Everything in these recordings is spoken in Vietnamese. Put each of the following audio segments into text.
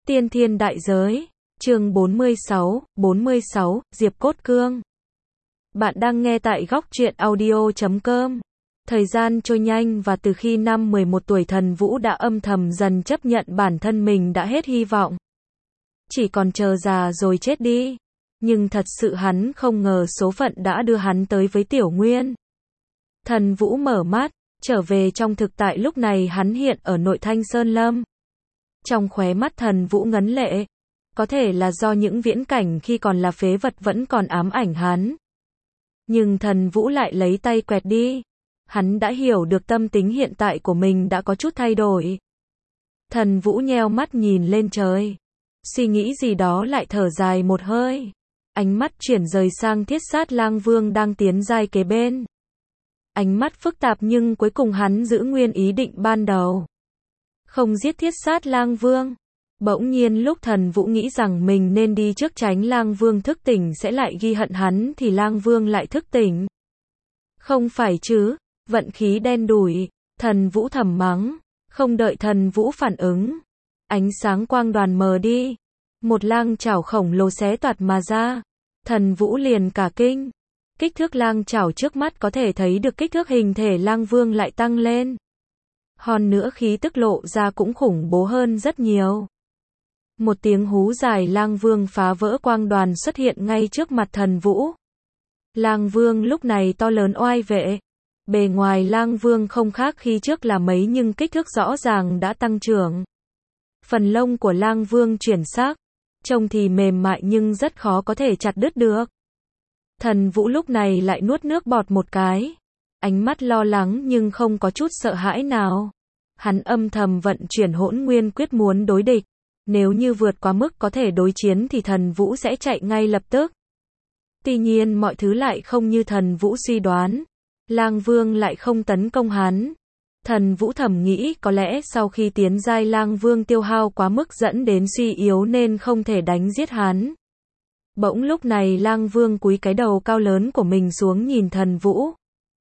Tiên thiên đại giới, chương 46, Diệp Cốt Cương. Bạn đang nghe tại góc truyện audio.com. Thời gian trôi nhanh và từ khi năm 11 tuổi Thần Vũ đã âm thầm dần chấp nhận bản thân mình đã hết hy vọng. Chỉ còn chờ già rồi chết đi. Nhưng thật sự hắn không ngờ số phận đã đưa hắn tới với Tiểu Nguyên. Thần Vũ mở mắt, trở về trong thực tại lúc này hắn hiện ở nội Thanh Sơn Lâm. Trong khóe mắt Thần Vũ ngấn lệ. Có thể là do những viễn cảnh khi còn là phế vật vẫn còn ám ảnh hắn. Nhưng Thần Vũ lại lấy tay quẹt đi. Hắn đã hiểu được tâm tính hiện tại của mình đã có chút thay đổi. Thần Vũ nheo mắt nhìn lên trời. Suy nghĩ gì đó lại thở dài một hơi. Ánh mắt chuyển rời sang Thiết Sát Lang Vương đang tiến giai kế bên. Ánh mắt phức tạp nhưng cuối cùng hắn giữ nguyên ý định ban đầu. Không giết Thiết Sát Lang Vương. Bỗng nhiên lúc Thần Vũ nghĩ rằng mình nên đi trước tránh Lang Vương thức tỉnh sẽ lại ghi hận hắn thì Lang Vương lại thức tỉnh. Không phải chứ, vận khí đen đủi, Thần Vũ thầm mắng, không đợi Thần Vũ phản ứng. Ánh sáng quang đoàn mờ đi, một lang chảo khổng lồ xé toạc mà ra. Thần Vũ liền cả kinh. Kích thước lang chảo trước mắt có thể thấy được kích thước hình thể Lang Vương lại tăng lên. Hơn nữa khí tức lộ ra cũng khủng bố hơn rất nhiều. Một tiếng hú dài Lang Vương phá vỡ quang đoàn xuất hiện ngay trước mặt Thần Vũ. Lang Vương lúc này to lớn oai vệ. Bề ngoài Lang Vương không khác khi trước là mấy nhưng kích thước rõ ràng đã tăng trưởng. Phần lông của Lang Vương chuyển sắc. Trông thì mềm mại nhưng rất khó có thể chặt đứt được. Thần Vũ lúc này lại nuốt nước bọt một cái. Ánh mắt lo lắng nhưng không có chút sợ hãi nào. Hắn âm thầm vận chuyển Hỗn Nguyên Quyết muốn đối địch. Nếu như vượt quá mức có thể đối chiến thì Thần Vũ sẽ chạy ngay lập tức. Tuy nhiên mọi thứ lại không như Thần Vũ suy đoán. Lang Vương lại không tấn công hắn. Thần Vũ thầm nghĩ có lẽ sau khi tiến giai Lang Vương tiêu hao quá mức dẫn đến suy yếu nên không thể đánh giết hắn. Bỗng lúc này Lang Vương cúi cái đầu cao lớn của mình xuống nhìn Thần Vũ.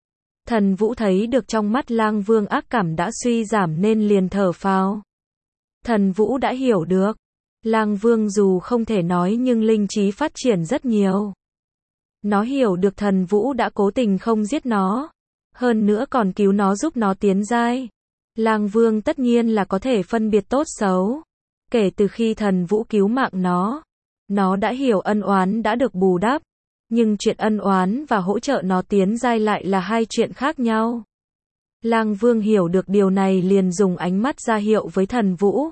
Thần Vũ thấy được trong mắt Lang Vương ác cảm đã suy giảm nên liền thở phào. Thần Vũ đã hiểu được. Lang Vương dù không thể nói nhưng linh trí phát triển rất nhiều. Nó hiểu được Thần Vũ đã cố tình không giết nó. Hơn nữa còn cứu nó giúp nó tiến giai. Lang Vương tất nhiên là có thể phân biệt tốt xấu. Kể từ khi Thần Vũ cứu mạng nó đã hiểu ân oán đã được bù đắp. Nhưng chuyện ân oán và hỗ trợ nó tiến giai lại là hai chuyện khác nhau. Lang Vương hiểu được điều này liền dùng ánh mắt ra hiệu với Thần Vũ.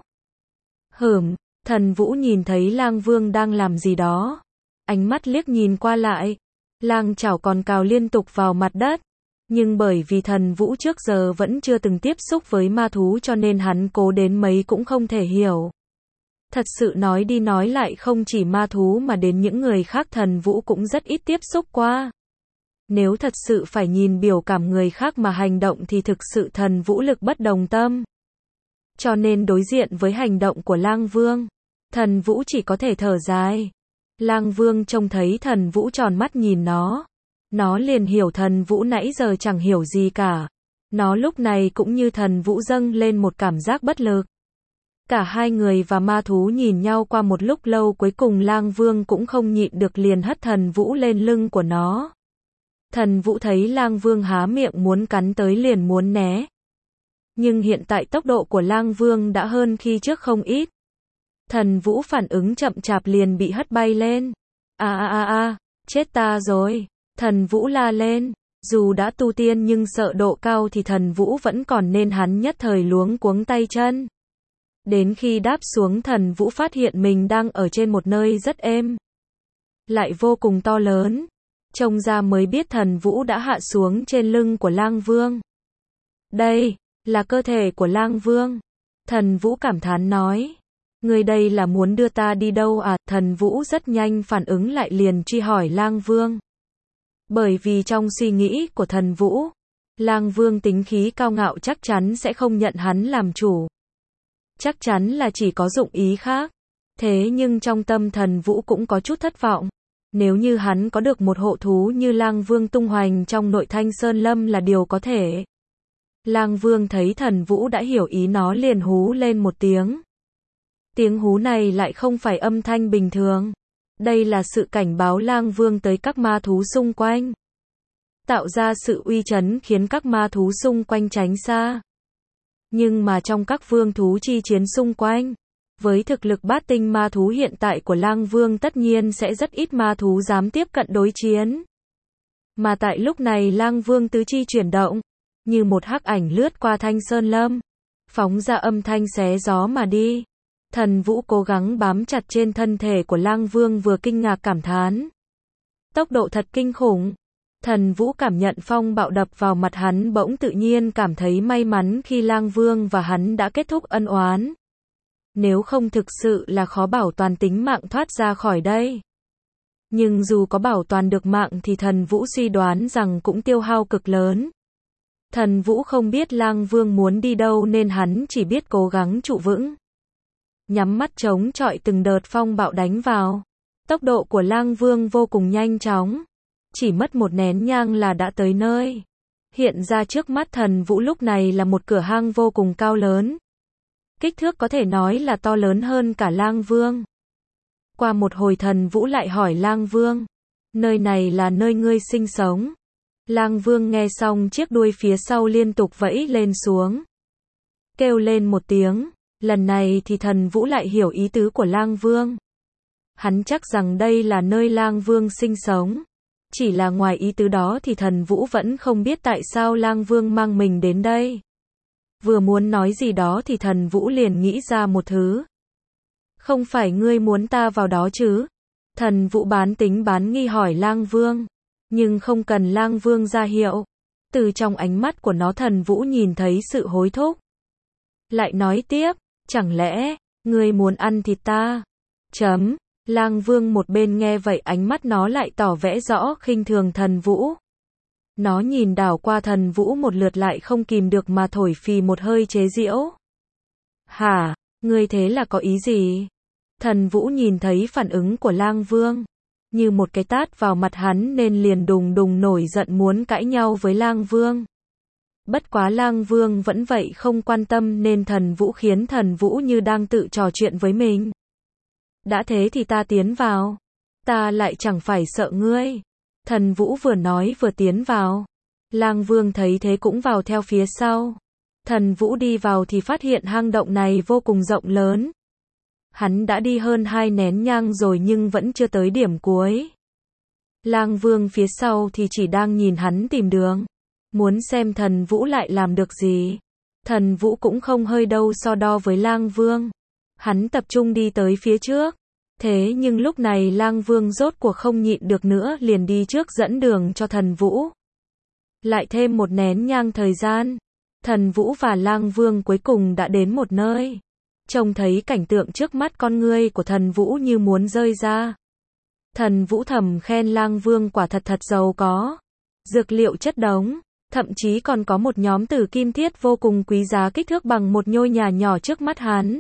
Thần Vũ nhìn thấy Lang Vương đang làm gì đó. Ánh mắt liếc nhìn qua lại. Lang chảo còn cào liên tục vào mặt đất. Nhưng bởi vì Thần Vũ trước giờ vẫn chưa từng tiếp xúc với ma thú cho nên hắn cố đến mấy cũng không thể hiểu. Thật sự nói đi nói lại không chỉ ma thú mà đến những người khác Thần Vũ cũng rất ít tiếp xúc qua. Nếu thật sự phải nhìn biểu cảm người khác mà hành động thì thực sự Thần Vũ lực bất đồng tâm. Cho nên đối diện với hành động của Lang Vương, Thần Vũ chỉ có thể thở dài. Lang Vương trông thấy Thần Vũ tròn mắt nhìn nó liền hiểu Thần Vũ nãy giờ chẳng hiểu gì cả. Nó lúc này cũng như Thần Vũ dâng lên một cảm giác bất lực. Cả hai người và ma thú nhìn nhau qua một lúc lâu cuối cùng Lang Vương cũng không nhịn được liền hất Thần Vũ lên lưng của nó. Thần Vũ thấy Lang Vương há miệng muốn cắn tới liền muốn né. Nhưng hiện tại tốc độ của Lang Vương đã hơn khi trước không ít. Thần Vũ phản ứng chậm chạp liền bị hất bay lên. Chết ta rồi. Thần Vũ la lên. Dù đã tu tiên nhưng sợ độ cao thì Thần Vũ vẫn còn nên hắn nhất thời luống cuống tay chân. Đến khi đáp xuống Thần Vũ phát hiện mình đang ở trên một nơi rất êm. Lại vô cùng to lớn. Trông ra mới biết Thần Vũ đã hạ xuống trên lưng của Lang Vương. Đây là cơ thể của Lang Vương. Thần Vũ cảm thán nói. Người đây là muốn đưa ta đi đâu à? Thần Vũ rất nhanh phản ứng lại liền truy hỏi Lang Vương. Bởi vì trong suy nghĩ của Thần Vũ, Lang Vương tính khí cao ngạo chắc chắn sẽ không nhận hắn làm chủ. Chắc chắn là chỉ có dụng ý khác. Thế nhưng trong tâm Thần Vũ cũng có chút thất vọng. Nếu như hắn có được một hộ thú như Lang Vương tung hoành trong nội Thanh Sơn Lâm là điều có thể. Lang Vương thấy Thần Vũ đã hiểu ý nó liền hú lên một tiếng. Tiếng hú này lại không phải âm thanh bình thường. Đây là sự cảnh báo lang vương tới các ma thú xung quanh. Tạo ra sự uy chấn khiến các ma thú xung quanh tránh xa. Nhưng mà trong các vương thú chi chiến xung quanh, với thực lực bát tinh ma thú hiện tại của lang vương tất nhiên sẽ rất ít ma thú dám tiếp cận đối chiến. Mà tại lúc này lang vương tứ chi chuyển động, như một hắc ảnh lướt qua thanh sơn lâm, phóng ra âm thanh xé gió mà đi. Thần Vũ cố gắng bám chặt trên thân thể của lang vương vừa kinh ngạc cảm thán. Tốc độ thật kinh khủng. Thần Vũ cảm nhận phong bạo đập vào mặt hắn bỗng tự nhiên cảm thấy may mắn khi lang vương và hắn đã kết thúc ân oán. Nếu không thực sự là khó bảo toàn tính mạng thoát ra khỏi đây. Nhưng dù có bảo toàn được mạng thì thần Vũ suy đoán rằng cũng tiêu hao cực lớn. Thần Vũ không biết lang vương muốn đi đâu nên hắn chỉ biết cố gắng trụ vững. Nhắm mắt chống chọi từng đợt phong bạo đánh vào. Tốc độ của lang vương vô cùng nhanh chóng. Chỉ mất một nén nhang là đã tới nơi. Hiện ra trước mắt thần Vũ lúc này là một cửa hang vô cùng cao lớn. Kích thước có thể nói là to lớn hơn cả lang vương. Qua một hồi thần Vũ lại hỏi lang vương. Nơi này là nơi ngươi sinh sống. Lang vương nghe xong chiếc đuôi phía sau liên tục vẫy lên xuống. Kêu lên một tiếng. Lần này thì thần Vũ lại hiểu ý tứ của lang vương. Hắn chắc rằng đây là nơi lang vương sinh sống. Chỉ là ngoài ý tứ đó thì thần Vũ vẫn không biết tại sao lang vương mang mình đến đây. Vừa muốn nói gì đó thì thần Vũ liền nghĩ ra một thứ. Không phải ngươi muốn ta vào đó chứ? Thần Vũ bán tính bán nghi hỏi lang vương. Nhưng không cần lang vương ra hiệu. Từ trong ánh mắt của nó thần Vũ nhìn thấy sự hối thúc. Lại nói tiếp, chẳng lẽ, ngươi muốn ăn thịt ta? Lang vương một bên nghe vậy ánh mắt nó lại tỏ vẻ rõ khinh thường thần Vũ. Nó nhìn đảo qua thần Vũ một lượt lại không kìm được mà thổi phì một hơi chế giễu. Hả, ngươi thế là có ý gì? Thần Vũ nhìn thấy phản ứng của lang vương. Như một cái tát vào mặt hắn nên liền đùng đùng nổi giận muốn cãi nhau với lang vương. Bất quá lang vương vẫn vậy không quan tâm nên thần Vũ khiến thần Vũ như đang tự trò chuyện với mình. Đã thế thì ta tiến vào. Ta lại chẳng phải sợ ngươi. Thần Vũ vừa nói vừa tiến vào. Lang vương thấy thế cũng vào theo phía sau. Thần Vũ đi vào thì phát hiện hang động này vô cùng rộng lớn. Hắn đã đi hơn 2 nén nhang rồi nhưng vẫn chưa tới điểm cuối. Lang vương phía sau thì chỉ đang nhìn hắn tìm đường. Muốn xem thần Vũ lại làm được gì. Thần Vũ cũng không hơi đâu so đo với lang vương. Hắn tập trung đi tới phía trước. Thế nhưng lúc này lang vương rốt cuộc không nhịn được nữa liền đi trước dẫn đường cho thần Vũ. Lại thêm một nén nhang thời gian. Thần Vũ và lang vương cuối cùng đã đến một nơi. Trông thấy cảnh tượng trước mắt con ngươi của thần Vũ như muốn rơi ra. Thần Vũ thầm khen lang vương quả thật thật giàu có. Dược liệu chất đống. Thậm chí còn có một nhóm tử kim thiết vô cùng quý giá kích thước bằng một ngôi nhà nhỏ trước mắt hắn.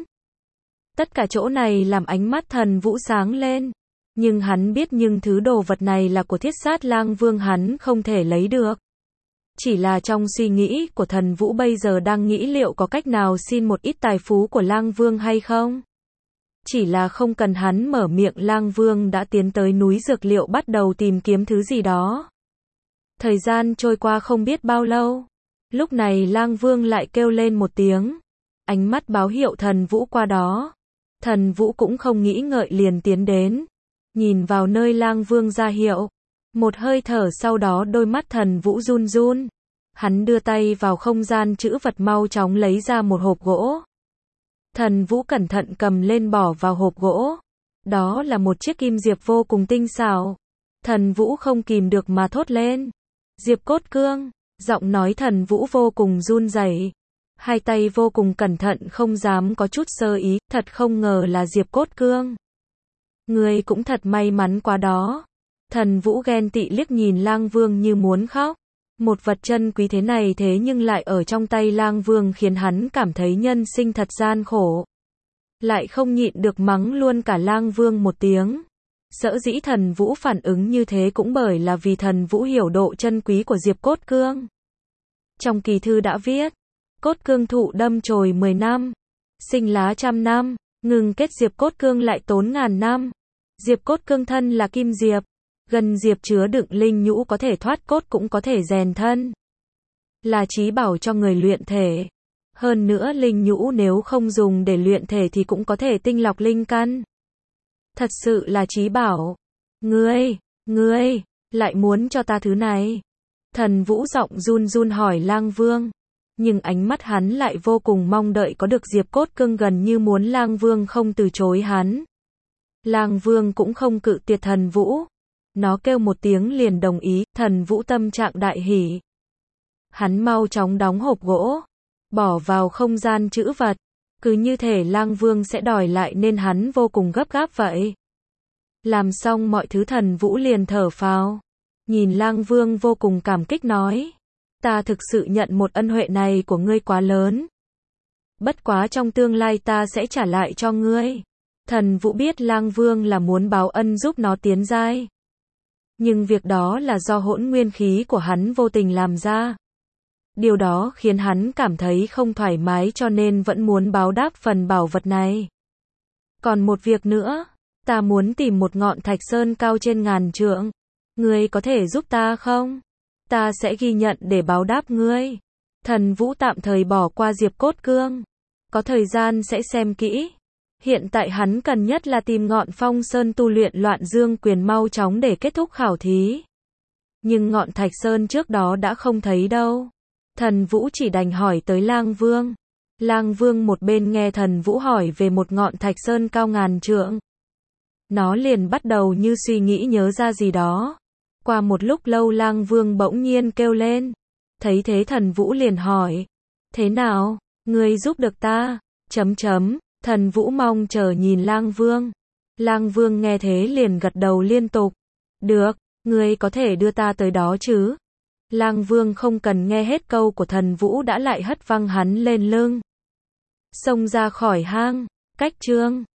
Tất cả chỗ này làm ánh mắt thần Vũ sáng lên. Nhưng hắn biết nhưng thứ đồ vật này là của Thiết Sát Lang Vương hắn không thể lấy được. Chỉ là trong suy nghĩ của thần Vũ bây giờ đang nghĩ liệu có cách nào xin một ít tài phú của Lang Vương hay không. Chỉ là không cần hắn mở miệng Lang Vương đã tiến tới núi dược liệu bắt đầu tìm kiếm thứ gì đó. Thời gian trôi qua không biết bao lâu. Lúc này Lang Vương lại kêu lên một tiếng. Ánh mắt báo hiệu thần Vũ qua đó. Thần Vũ cũng không nghĩ ngợi liền tiến đến. Nhìn vào nơi Lang Vương ra hiệu. Một hơi thở sau đó đôi mắt thần Vũ run run. Hắn đưa tay vào không gian trữ vật mau chóng lấy ra một hộp gỗ. Thần Vũ cẩn thận cầm lên bỏ vào hộp gỗ. Đó là một chiếc kim diệp vô cùng tinh xảo. Thần Vũ không kìm được mà thốt lên. Diệp cốt cương. Giọng nói thần Vũ vô cùng run rẩy. Hai tay vô cùng cẩn thận không dám có chút sơ ý. Thật không ngờ là diệp cốt cương. Ngươi cũng thật may mắn quá đó. Thần Vũ ghen tị liếc nhìn Lang Vương như muốn khóc. Một vật chân quý thế này thế nhưng lại ở trong tay Lang Vương khiến hắn cảm thấy nhân sinh thật gian khổ. Lại không nhịn được mắng luôn cả Lang Vương một tiếng. Sở dĩ thần Vũ phản ứng như thế cũng bởi là vì thần Vũ hiểu độ chân quý của diệp cốt cương. Trong kỳ thư đã viết, cốt cương thụ đâm chồi 10 năm, sinh lá trăm năm, Ngừng kết diệp cốt cương lại tốn ngàn năm. Diệp cốt cương thân là kim diệp. Gần diệp chứa đựng linh nhũ có thể thoát cốt cũng có thể rèn thân. Là chí bảo cho người luyện thể. Hơn nữa linh nhũ nếu không dùng để luyện thể thì cũng có thể tinh lọc linh căn. Thật sự là chí bảo. Ngươi, lại muốn cho ta thứ này. Thần Vũ giọng run run hỏi Lang Vương. Nhưng ánh mắt hắn lại vô cùng mong đợi có được diệp cốt cương, gần như muốn Lang Vương không từ chối hắn. Lang Vương cũng không cự tuyệt Thần Vũ. Nó kêu một tiếng liền đồng ý, Thần Vũ tâm trạng đại hỉ. Hắn mau chóng đóng hộp gỗ, bỏ vào không gian trữ vật. Cứ như thể Lang Vương sẽ đòi lại nên hắn vô cùng gấp gáp vậy. Làm xong mọi thứ Thần Vũ liền thở phào. Nhìn Lang Vương vô cùng cảm kích nói. Ta thực sự nhận một ân huệ này của ngươi quá lớn. Bất quá trong tương lai ta sẽ trả lại cho ngươi. Thần Vũ biết Lang Vương là muốn báo ân giúp nó tiến giai. Nhưng việc đó là do hỗn nguyên khí của hắn vô tình làm ra. Điều đó khiến hắn cảm thấy không thoải mái cho nên vẫn muốn báo đáp phần bảo vật này. Còn một việc nữa, ta muốn tìm một ngọn thạch sơn cao trên 1000 trượng. Ngươi có thể giúp ta không? Ta sẽ ghi nhận để báo đáp ngươi. Thần Vũ tạm thời bỏ qua diệp cốt cương. Có thời gian sẽ xem kỹ. Hiện tại hắn cần nhất là tìm ngọn phong sơn tu luyện Loạn Dương Quyền mau chóng để kết thúc khảo thí. Nhưng ngọn thạch sơn trước đó đã không thấy đâu. Thần Vũ chỉ đành hỏi tới Lang Vương. Lang Vương một bên nghe Thần Vũ hỏi về một ngọn thạch sơn cao 1000 trượng. Nó liền bắt đầu như suy nghĩ nhớ ra gì đó. Qua một lúc lâu Lang Vương bỗng nhiên kêu lên. Thấy thế Thần Vũ liền hỏi. Thế nào? Ngươi giúp được ta? Thần Vũ mong chờ nhìn Lang Vương. Lang Vương nghe thế liền gật đầu liên tục. Được, ngươi có thể đưa ta tới đó chứ? Lang Vương không cần nghe hết câu của Thần Vũ đã lại hất văng hắn lên lưng. Xông ra khỏi hang. Cách chương